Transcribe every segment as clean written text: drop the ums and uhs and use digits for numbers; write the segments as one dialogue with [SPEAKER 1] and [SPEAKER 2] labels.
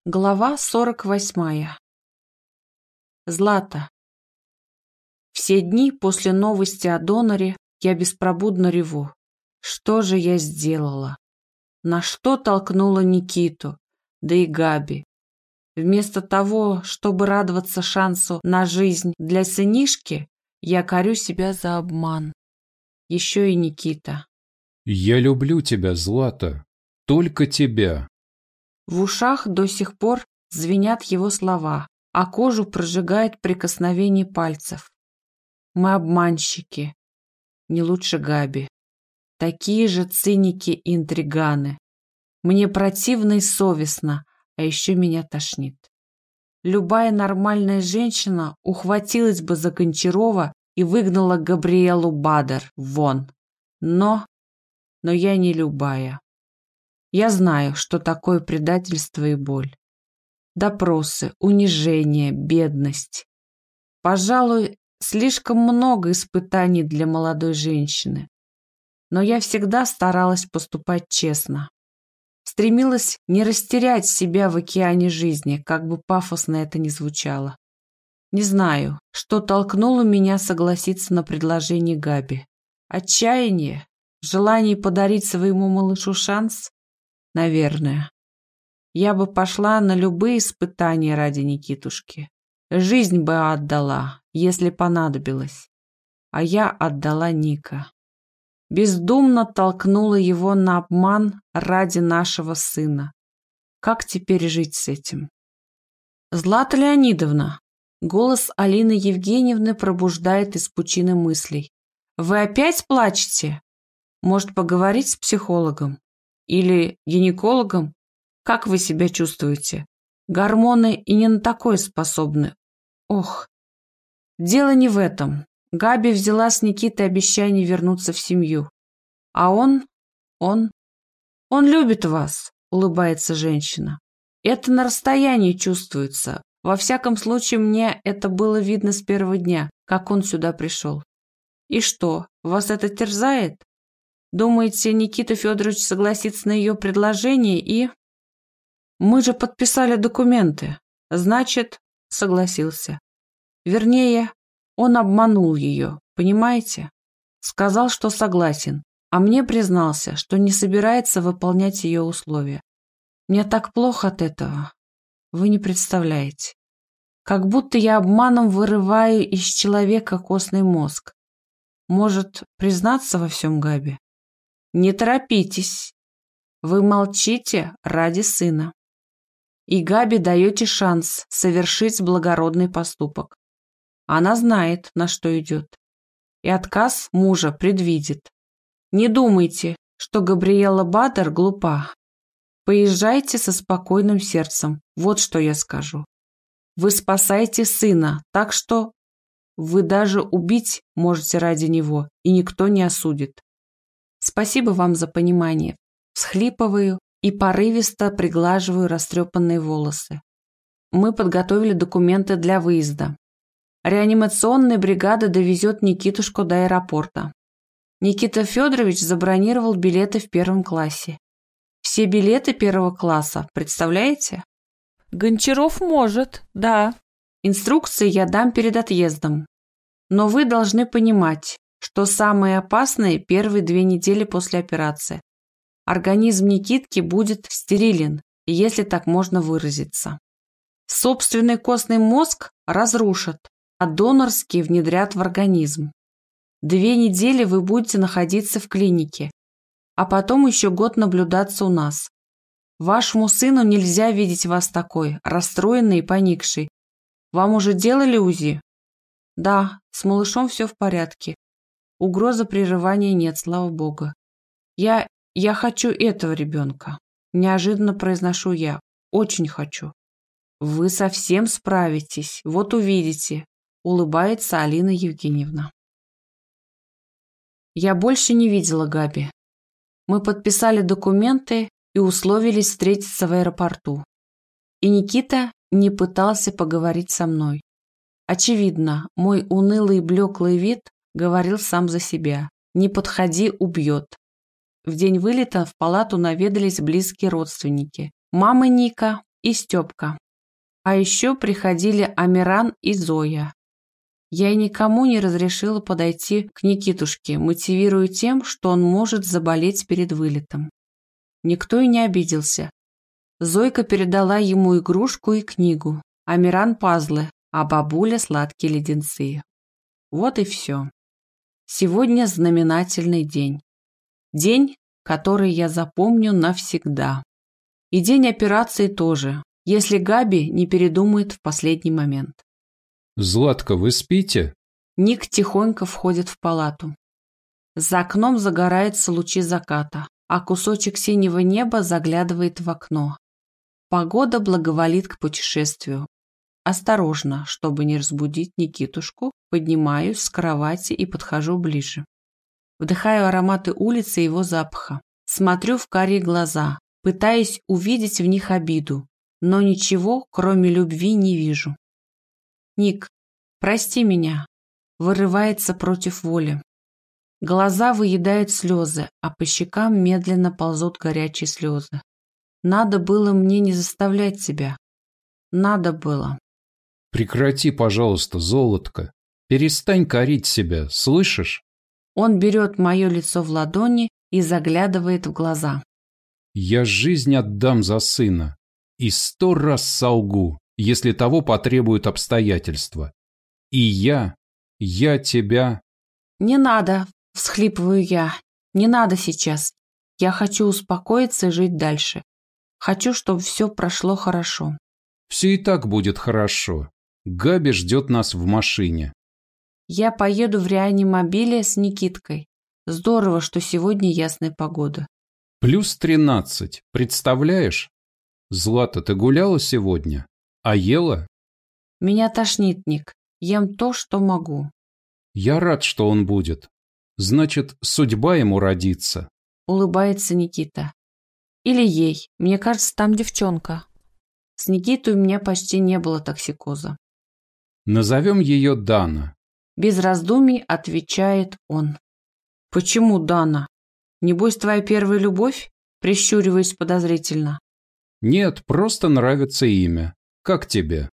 [SPEAKER 1] Глава 48. Злата. Все дни после новости о доноре я беспробудно реву. Что же я сделала? На что толкнула Никиту, да и Габи? Вместо того, чтобы радоваться шансу на жизнь для сынишки, я корю себя за обман. Еще и Никита.
[SPEAKER 2] «Я люблю тебя, Злата. Только тебя».
[SPEAKER 1] В ушах до сих пор звенят его слова, а кожу прожигает прикосновение пальцев. Мы обманщики, не лучше Габи. Такие же циники и интриганы. Мне противно и совестно, а еще меня тошнит. Любая нормальная женщина ухватилась бы за Гончарова и выгнала Габриэлу Бадер вон. Но я не любая. Я знаю, что такое предательство и боль. Допросы, унижение, бедность. Пожалуй, слишком много испытаний для молодой женщины. Но я всегда старалась поступать честно. Стремилась не растерять себя в океане жизни, как бы пафосно это ни звучало. Не знаю, что толкнуло меня согласиться на предложение Габи. Отчаяние? Желание подарить своему малышу шанс? Наверное. Я бы пошла на любые испытания ради Никитушки. Жизнь бы отдала, если понадобилось. А я отдала Ника. Бездумно толкнула его на обман ради нашего сына. Как теперь жить с этим? Злата Леонидовна, голос Алины Евгеньевны пробуждает из пучины мыслей. Вы опять плачете? Может, поговорить с психологом? Или гинекологом? Как вы себя чувствуете? Гормоны и не на такое способны. Ох. Дело не в этом. Габи взяла с Никитой обещание вернуться в семью. А он любит вас, улыбается женщина. Это на расстоянии чувствуется. Во всяком случае, мне это было видно с первого дня, как он сюда пришел. И что, вас это терзает? Думаете, Никита Федорович согласится на ее предложение и... Мы же подписали документы. Значит, согласился. Вернее, он обманул ее, понимаете? Сказал, что согласен, а мне признался, что не собирается выполнять ее условия. Мне так плохо от этого. Вы не представляете. Как будто я обманом вырываю из человека костный мозг. Может, признаться во всем Габи? Не торопитесь. Вы молчите ради сына. И Габи даете шанс совершить благородный поступок. Она знает, на что идет. И отказ мужа предвидит. Не думайте, что Габриэла Бадер глупа. Поезжайте со спокойным сердцем. Вот что я скажу. Вы спасаете сына, так что вы даже убить можете ради него, и никто не осудит. Спасибо вам за понимание. Всхлипываю и порывисто приглаживаю растрепанные волосы. Мы подготовили документы для выезда. Реанимационная бригада довезет Никитушку до аэропорта. Никита Федорович забронировал билеты в первом классе. Все билеты первого класса, представляете? Гончаров может, да. Инструкции я дам перед отъездом. Но вы должны понимать, что самые опасные первые 2 недели после операции. Организм Никитки будет стерилен, если так можно выразиться. Собственный костный мозг разрушат, а донорские внедрят в организм. 2 недели вы будете находиться в клинике, а потом еще год наблюдаться у нас. Вашему сыну нельзя видеть вас такой, расстроенной и поникшей. Вам уже делали УЗИ? Да, с малышом все в порядке. Угрозы прерывания нет, слава богу. Я хочу этого ребенка. Неожиданно произношу я. Очень хочу. Вы совсем справитесь, вот увидите, улыбается Алина Евгеньевна. Я больше не видела Габи. Мы подписали документы и условились встретиться в аэропорту. И Никита не пытался поговорить со мной. Очевидно, мой унылый и блеклый вид говорил сам за себя. Не подходи, убьет. В день вылета в палату наведались близкие родственники. Мама Ника и Степка. А еще приходили Амиран и Зоя. Я никому не разрешила подойти к Никитушке, мотивируя тем, что он может заболеть перед вылетом. Никто и не обиделся. Зойка передала ему игрушку и книгу, Амиран пазлы, а бабуля сладкие леденцы. Вот и все. Сегодня знаменательный день. День, который я запомню навсегда. И день операции тоже, если Габи не передумает в последний момент.
[SPEAKER 2] Златка, вы спите?
[SPEAKER 1] Ник тихонько входит в палату. За окном загораются лучи заката, а кусочек синего неба заглядывает в окно. Погода благоволит к путешествию. Осторожно, чтобы не разбудить Никитушку, поднимаюсь с кровати и подхожу ближе. Вдыхаю ароматы улицы и его запаха. Смотрю в карие глаза, пытаясь увидеть в них обиду, но ничего, кроме любви, не вижу. «Ник, прости меня», вырывается против воли. Глаза выедают слезы, а по щекам медленно ползут горячие слезы. Надо было мне не заставлять тебя. Надо было.
[SPEAKER 2] Прекрати, пожалуйста, золотко. Перестань корить себя, слышишь?
[SPEAKER 1] Он берет мое лицо в ладони и заглядывает в глаза.
[SPEAKER 2] Я жизнь отдам за сына. И 100 раз солгу, если того потребуют обстоятельства. И я тебя...
[SPEAKER 1] Не надо, всхлипываю я. Не надо сейчас. Я хочу успокоиться и жить дальше. Хочу, чтобы все прошло хорошо.
[SPEAKER 2] Все и так будет хорошо. Габи ждет нас в машине.
[SPEAKER 1] Я поеду в реанимобиле с Никиткой. Здорово, что сегодня ясная погода.
[SPEAKER 2] Плюс 13, представляешь? Злата, ты гуляла сегодня? А ела?
[SPEAKER 1] Меня тошнит, Ник. Ем то, что могу.
[SPEAKER 2] Я рад, что он будет. Значит, судьба ему родится.
[SPEAKER 1] Улыбается Никита. Или ей. Мне кажется, там девчонка. С Никитой у меня почти не было токсикоза.
[SPEAKER 2] Назовем ее Дана.
[SPEAKER 1] Без раздумий отвечает он. Почему Дана? Небось, твоя первая любовь? Прищуриваясь подозрительно.
[SPEAKER 2] Нет, просто нравится имя. Как тебе?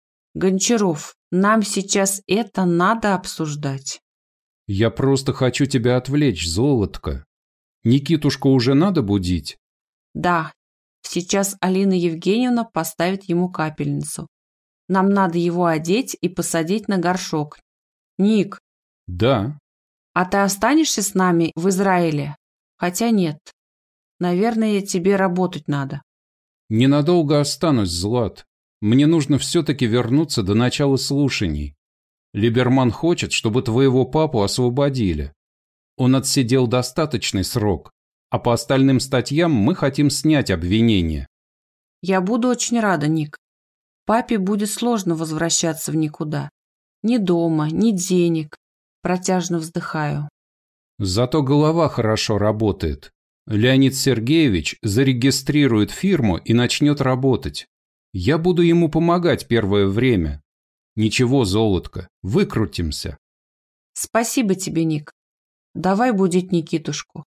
[SPEAKER 1] Гончаров, нам сейчас это надо обсуждать.
[SPEAKER 2] Я просто хочу тебя отвлечь, золотко. Никитушку уже надо будить?
[SPEAKER 1] Да, сейчас Алина Евгеньевна поставит ему капельницу. Нам надо его одеть и посадить на горшок. Ник.
[SPEAKER 2] Да.
[SPEAKER 1] А ты останешься с нами в Израиле? Хотя нет. Наверное, тебе работать надо.
[SPEAKER 2] Ненадолго останусь, Злат. Мне нужно все-таки вернуться до начала слушаний. Либерман хочет, чтобы твоего папу освободили. Он отсидел достаточный срок, а по остальным статьям мы хотим снять обвинение.
[SPEAKER 1] Я буду очень рада, Ник. Папе будет сложно возвращаться в никуда. Ни дома, ни денег. Протяжно вздыхаю.
[SPEAKER 2] Зато голова хорошо работает. Леонид Сергеевич зарегистрирует фирму и начнет работать. Я буду ему помогать первое время. Ничего, золотко, выкрутимся.
[SPEAKER 1] Спасибо тебе, Ник. Давай будить Никитушку.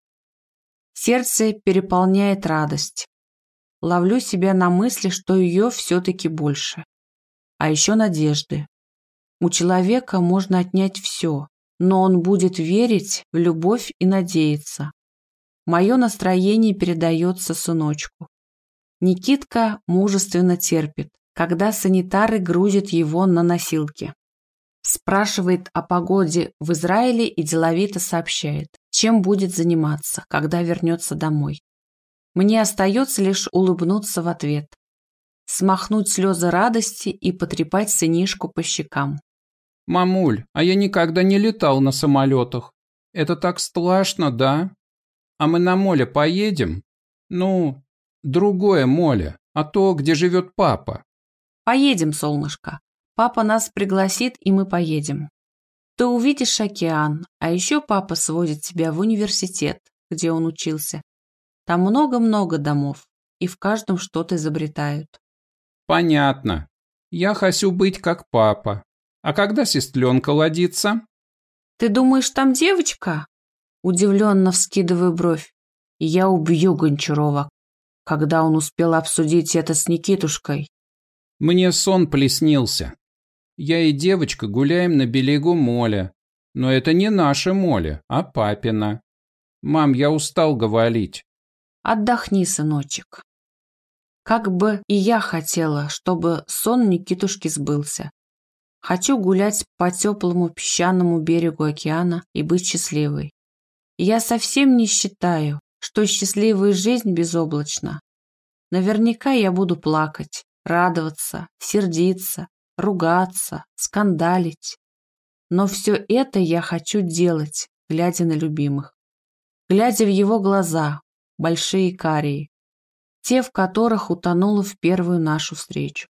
[SPEAKER 1] Сердце переполняет радость. Ловлю себя на мысли, что ее все-таки больше. А еще надежды. У человека можно отнять все, но он будет верить в любовь и надеяться. Мое настроение передается сыночку. Никитка мужественно терпит, когда санитары грузят его на носилки. Спрашивает о погоде в Израиле и деловито сообщает, чем будет заниматься, когда вернется домой. Мне остается лишь улыбнуться в ответ, смахнуть слезы радости и потрепать сынишку по щекам.
[SPEAKER 2] Мамуль, а я никогда не летал на самолетах. Это так страшно, да? А мы на моле поедем? Ну, другое моле, а то, где живет папа.
[SPEAKER 1] Поедем, солнышко. Папа нас пригласит, и мы поедем. Ты увидишь океан, а еще папа сводит тебя в университет, где он учился. Там много-много домов, и в каждом что-то изобретают.
[SPEAKER 2] Понятно. Я хочу быть как папа. А когда сестренка родится?
[SPEAKER 1] Ты думаешь, там девочка? Удивленно вскидываю бровь. Я убью Гончарова. когда он успел обсудить это с Никитушкой?
[SPEAKER 2] Мне сон приснился. Я и девочка гуляем на берегу моля. Но это не наше море, а папина. Мам, я устал говорить.
[SPEAKER 1] Отдохни, сыночек. Как бы и я хотела, чтобы сон Никитушки сбылся. Хочу гулять по теплому песчаному берегу океана и быть счастливой. Я совсем не считаю, что счастливая жизнь безоблачна. Наверняка я буду плакать, радоваться, сердиться, ругаться, скандалить. Но все это я хочу делать, глядя на любимых. Глядя в его глаза, большие карие, те, в которых утонула в первую нашу встречу.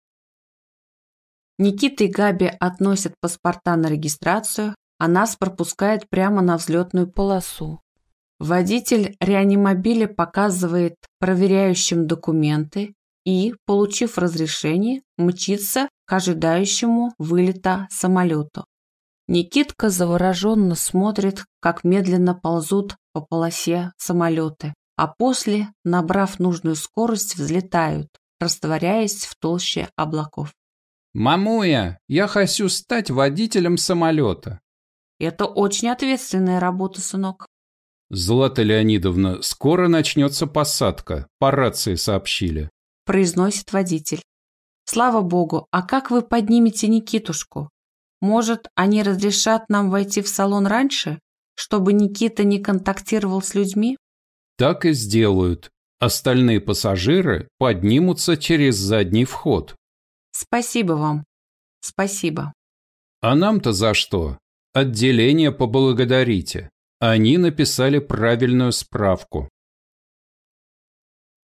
[SPEAKER 1] Никита и Габи относят паспорта на регистрацию, а нас пропускает прямо на взлетную полосу. Водитель реанимобиля показывает проверяющим документы и, получив разрешение, мчится к ожидающему вылета самолету. Никитка завороженно смотрит, как медленно ползут по полосе самолеты, а после, набрав нужную скорость, взлетают, растворяясь в толще облаков.
[SPEAKER 2] «Мамуя, я хочу стать водителем самолета».
[SPEAKER 1] Это очень ответственная работа, сынок.
[SPEAKER 2] «Злата Леонидовна, скоро начнется посадка, по рации сообщили»,
[SPEAKER 1] – произносит водитель. Слава богу, а как вы поднимете Никитушку? Может, они разрешат нам войти в салон раньше, чтобы Никита не контактировал с людьми?
[SPEAKER 2] Так и сделают. Остальные пассажиры поднимутся через задний вход.
[SPEAKER 1] Спасибо вам. Спасибо.
[SPEAKER 2] А нам-то за что? Отделение поблагодарите. Они написали правильную справку.